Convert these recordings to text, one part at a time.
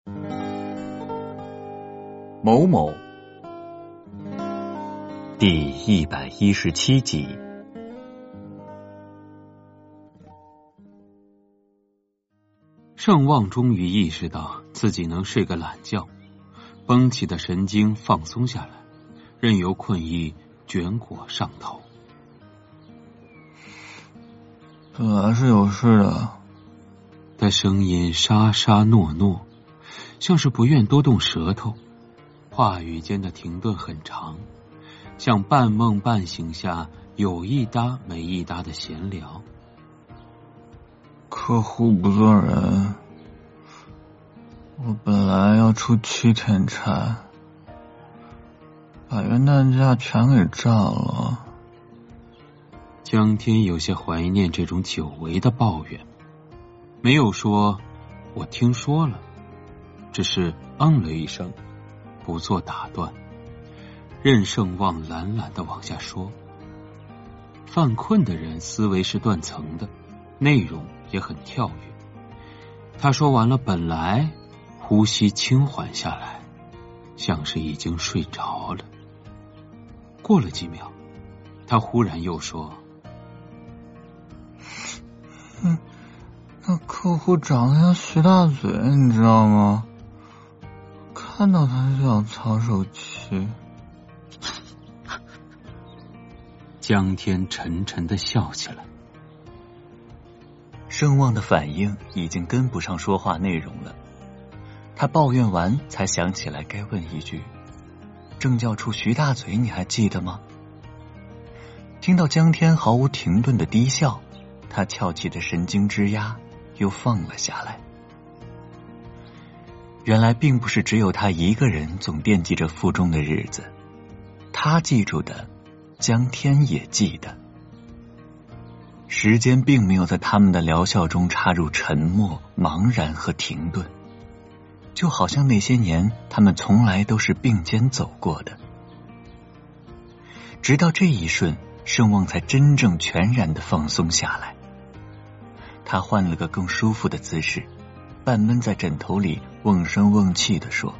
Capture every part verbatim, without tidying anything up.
某某第一百一十七集。 盛旺终于意识到自己能睡个懒觉，绷起的神经放松下来，任由困意卷裹上头。 本来是有事的。 他声音沙沙糯糯，像是不愿多动舌头，话语间的停顿很长，像半梦半醒下有一搭没一搭的闲聊。 客户不做人，我本来要出七天差，把元旦假全给占了。 江天有些怀念这种久违的抱怨，没有说我听说了，只是嗯了一声，不做打断，任盛旺懒懒地往下说。犯困的人思维是断层的，内容也很跳跃。他说完了本来，呼吸轻缓下来，像是已经睡着了。过了几秒，他忽然又说， 嗯，那客户长得像徐大嘴，你知道吗？看到他就想藏手气。 江天沉沉地笑起来。 盛旺的反应已经跟不上说话内容了，他抱怨完才想起来该问一句，政教处徐大嘴你还记得吗？听到江天毫无停顿的低笑，他翘起的神经之压又放了下来。原来并不是只有他一个人总惦记着腹中的日子，他记住的，江天也记得。时间并没有在他们的疗效中插入沉默、茫然和停顿，就好像那些年他们从来都是并肩走过的。直到这一瞬，盛旺才真正全然的放松下来。他换了个更舒服的姿势，半闷在枕头里，瓮声瓮气地说，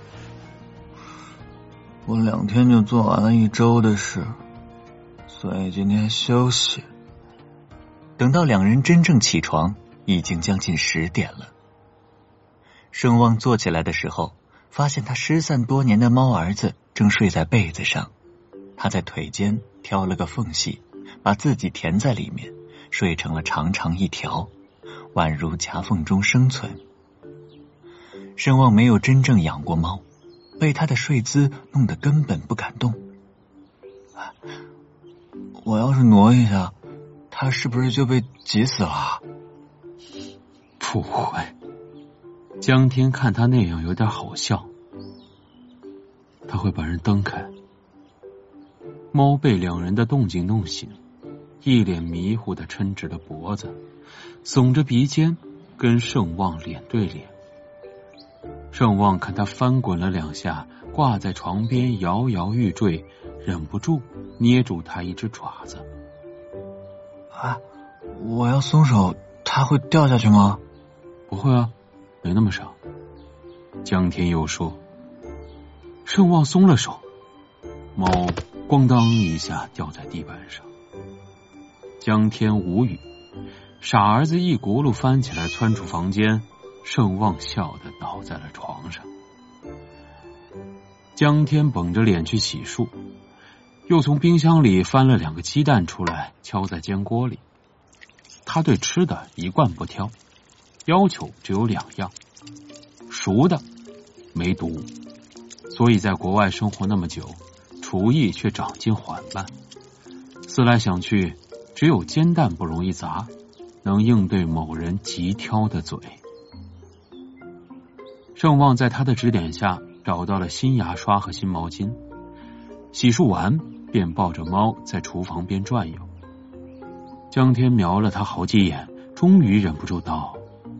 我两天就做完了一周的事，所以今天休息。 等到两人真正起床，已经将近十点了。盛旺坐起来的时候，发现他失散多年的猫儿子正睡在被子上，他在腿间挑了个缝隙，把自己填在里面，睡成了长长一条，宛如夹缝中生存。盛旺没有真正养过猫，被他的睡姿弄得根本不敢动。 我要是挪一下，他是不是就被挤死了？ 不会。江天看他那样有点好笑，他会把人蹬开。猫被两人的动静弄醒，一脸迷糊地抻直了脖子，耸着鼻尖跟盛旺脸对脸。盛旺看他翻滚了两下，挂在床边摇摇欲坠，忍不住捏住他一只爪子。 啊，我要松手，他会掉下去吗？ 不会啊，没那么傻。江天又说。盛旺松了手，猫咣当一下掉在地板上。江天无语，傻儿子一轱辘翻起来窜出房间，盛旺笑得倒在了床上。江天绷着脸去洗漱，又从冰箱里翻了两个鸡蛋出来，敲在煎锅里。他对吃的一贯不挑，要求只有两样，熟的没毒，所以在国外生活那么久，厨艺却长进缓慢。思来想去，只有煎蛋不容易砸，能应对某人极挑的嘴。盛旺在他的指点下找到了新牙刷和新毛巾，洗漱完便抱着猫在厨房边转悠。江天瞄了他好几眼，终于忍不住道，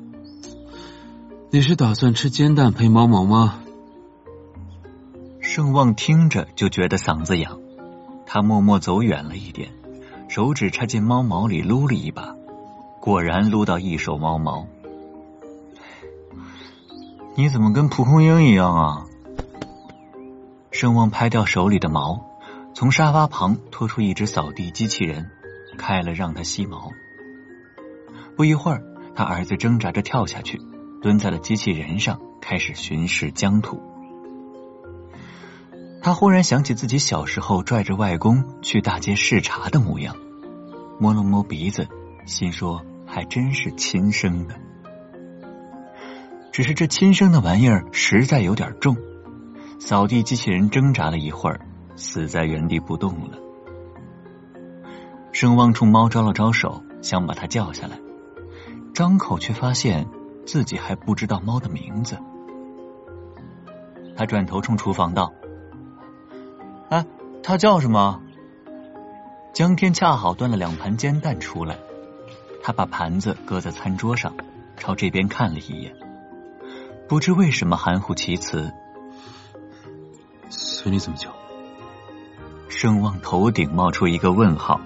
你是打算吃煎蛋配猫毛吗？ 盛旺听着就觉得嗓子痒，他默默走远了一点，手指插进猫毛里撸了一把，果然撸到一手猫毛。 你怎么跟蒲公英一样啊？盛旺拍掉手里的毛，从沙发旁拖出一只扫地机器人，开了让他吸毛。不一会儿，他儿子挣扎着跳下去，蹲在了机器人上，开始巡视疆土。他忽然想起自己小时候拽着外公去大街视察的模样，摸了摸鼻子，心说还真是亲生的。只是这亲生的玩意儿实在有点重，扫地机器人挣扎了一会儿，死在原地不动了。盛旺冲猫招了招手，想把它叫下来，张口却发现自己还不知道猫的名字。他转头冲厨房道：哎，它叫什么？江天恰好端了两盘煎蛋出来，他把盘子搁在餐桌上，朝这边看了一眼，不知为什么含糊其辞： 随你怎么叫。 盛旺头顶冒出一个问号。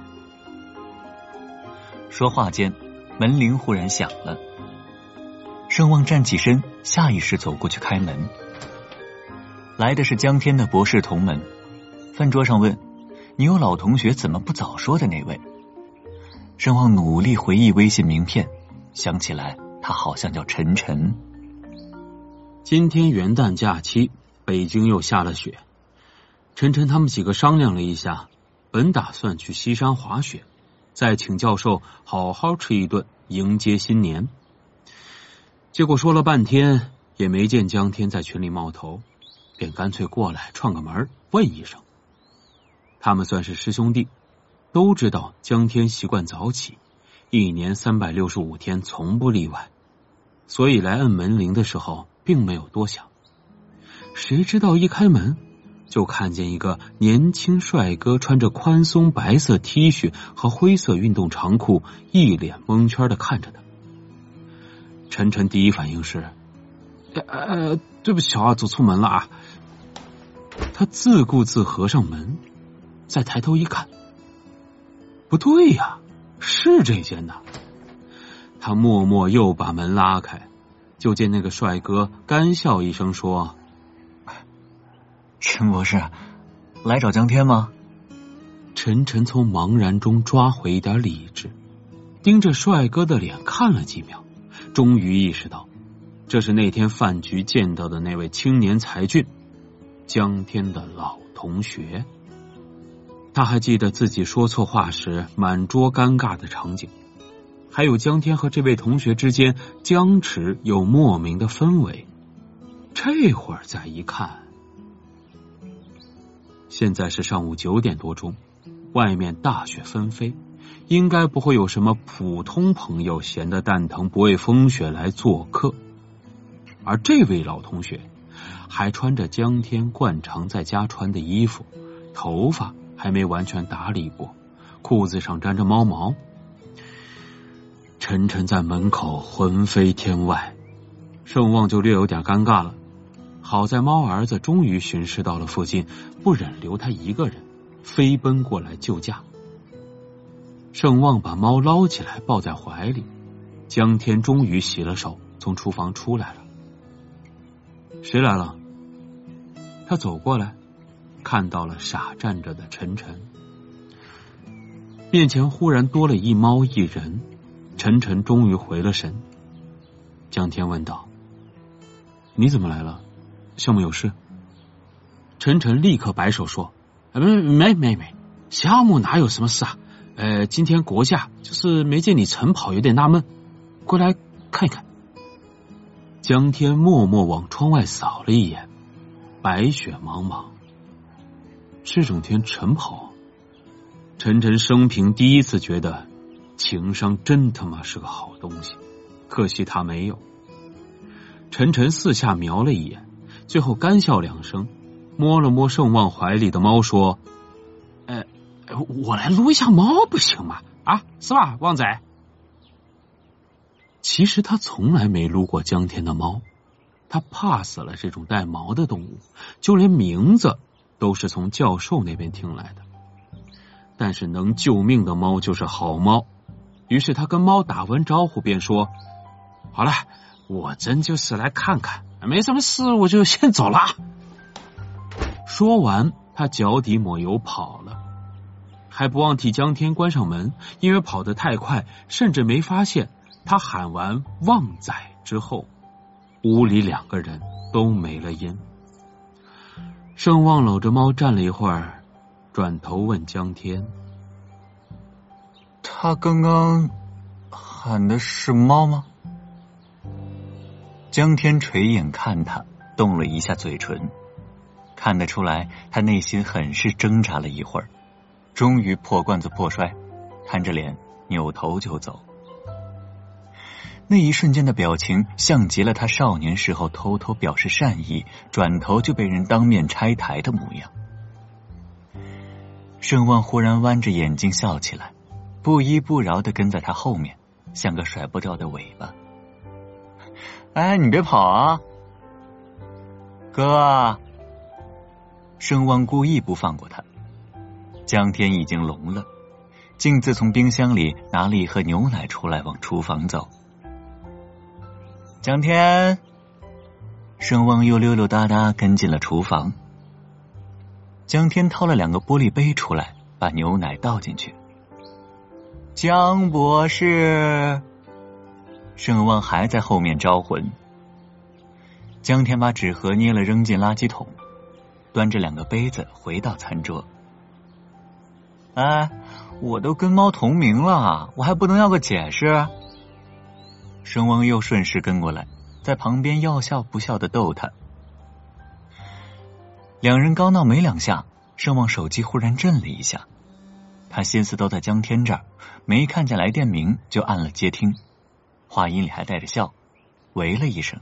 说话间，门铃忽然响了。盛旺站起身，下意识走过去开门。来的是江天的博士同门，饭桌上问：你有老同学怎么不早说的那位？盛旺努力回忆微信名片，想起来他好像叫陈晨。 今天元旦假期，北京又下了雪。晨晨他们几个商量了一下，本打算去西山滑雪，再请教授好好吃一顿迎接新年。结果说了半天也没见江天在群里冒头，便干脆过来串个门问一声。他们算是师兄弟，都知道江天习惯早起，一年三百六十五天从不例外，所以来摁门铃的时候并没有多想。谁知道一开门就看见一个年轻帅哥穿着宽松白色 T 恤和灰色运动长裤，一脸蒙圈的看着他。晨晨第一反应是：呃，对不起啊，走错门了啊。他自顾自合上门，再抬头一看，不对呀，是这间的。他默默又把门拉开，就见那个帅哥干笑一声说： 陈博士，来找江天吗？ 晨晨从茫然中抓回一点理智，盯着帅哥的脸看了几秒，终于意识到这是那天饭局见到的那位青年才俊，江天的老同学。他还记得自己说错话时满桌尴尬的场景，还有江天和这位同学之间僵持又莫名的氛围。这会儿再一看，现在是上午九点多钟，外面大雪纷飞，应该不会有什么普通朋友闲得蛋疼不畏风雪来做客。而这位老同学还穿着江天惯常在家穿的衣服，头发还没完全打理过，裤子上沾着猫毛。晨晨在门口魂飞天外，盛旺就略有点尴尬了。好在猫儿子终于巡视到了附近，不忍留他一个人，飞奔过来救驾。盛旺把猫捞起来抱在怀里，江天终于洗了手，从厨房出来了。谁来了？他走过来，看到了傻站着的晨晨，面前忽然多了一猫一人。晨晨终于回了神。江天问道：你怎么来了？项目有事？晨晨立刻摆手说：没没没没，项目哪有什么事啊？呃，今天国假，就是没见你晨跑，有点纳闷，过来看一看。江天默默往窗外扫了一眼，白雪茫茫。这种天晨跑，晨晨生平第一次觉得情商真他妈是个好东西，可惜他没有。晨晨四下瞄了一眼，最后干笑两声，摸了摸盛旺怀里的猫说：呃，我来撸一下猫不行吗？啊，是吧，旺仔？其实他从来没撸过江天的猫，他怕死了这种带毛的动物，就连名字都是从教授那边听来的。但是能救命的猫就是好猫，于是他跟猫打完招呼便说：好了，我真就是来看看没什么事，我就先走了。说完，他脚底抹油跑了，还不忘替江天关上门，因为跑得太快，甚至没发现他喊完旺仔之后，屋里两个人都没了音。盛旺搂着猫站了一会儿，转头问江天： 他刚刚喊的是猫吗？ 江天垂眼看他，动了一下嘴唇，看得出来他内心很是挣扎了一会儿，终于破罐子破摔，摊着脸扭头就走。那一瞬间的表情像极了他少年时候偷偷表示善意，转头就被人当面拆台的模样。盛旺忽然弯着眼睛笑起来，不依不饶地跟在他后面，像个甩不掉的尾巴。 哎，你别跑啊，哥！ 盛旺故意不放过他。江天已经聋了，径自从冰箱里拿了一盒牛奶出来，往厨房走。 江天， 盛旺又溜溜达达跟进了厨房。江天掏了两个玻璃杯出来，把牛奶倒进去。 江博士， 盛旺还在后面招魂。江天把纸盒捏了扔进垃圾桶，端着两个杯子回到餐桌。 哎，我都跟猫同名了，我还不能要个解释？ 盛旺又顺势跟过来，在旁边要笑不笑的逗他。两人刚闹没两下，盛旺手机忽然震了一下，他心思都在江天这儿，没看见来电名就按了接听，话音里还带着笑，喂了一声。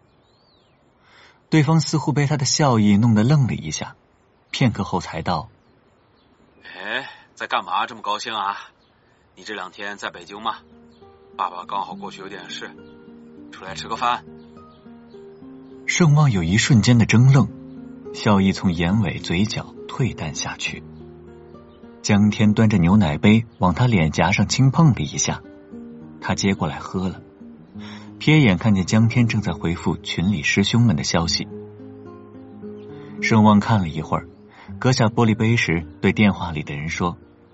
对方似乎被他的笑意弄得愣了一下，片刻后才道： 哎，在干嘛这么高兴啊？你这两天在北京吗？爸爸刚好过去有点事，出来吃个饭。 盛旺有一瞬间的怔愣，笑意从眼尾嘴角退淡下去。江天端着牛奶杯往他脸颊上轻碰了一下，他接过来喝了，瞥眼看见江天正在回复群里师兄们的消息。盛旺看了一会儿，搁下玻璃杯时对电话里的人说：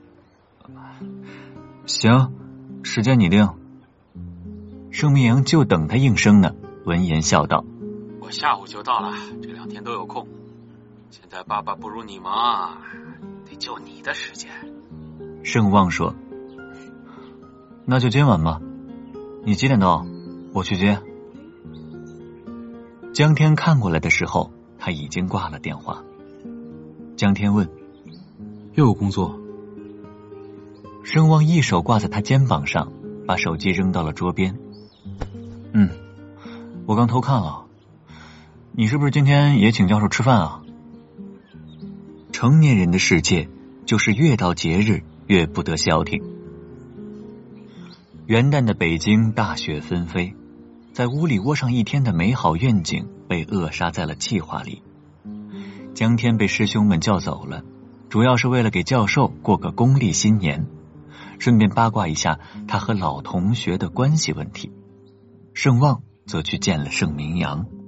行，时间你定。 盛明阳就等他应声呢，闻言笑道： 我下午就到了，这两天都有空。现在爸爸不如你忙，得就你的时间。 盛旺说： 那就今晚吧，你几点到？我去接。 江天看过来的时候，他已经挂了电话。江天问： 又有工作？ 盛旺一手挂在他肩膀上，把手机扔到了桌边。 嗯，我刚偷看了，你是不是今天也请教授吃饭啊？ 成年人的世界就是越到节日越不得消停。元旦的北京大雪纷飞，在屋里窝上一天的美好愿景被扼杀在了计划里。江天被师兄们叫走了，主要是为了给教授过个公历新年，顺便八卦一下他和老同学的关系问题。盛旺则去见了盛明阳。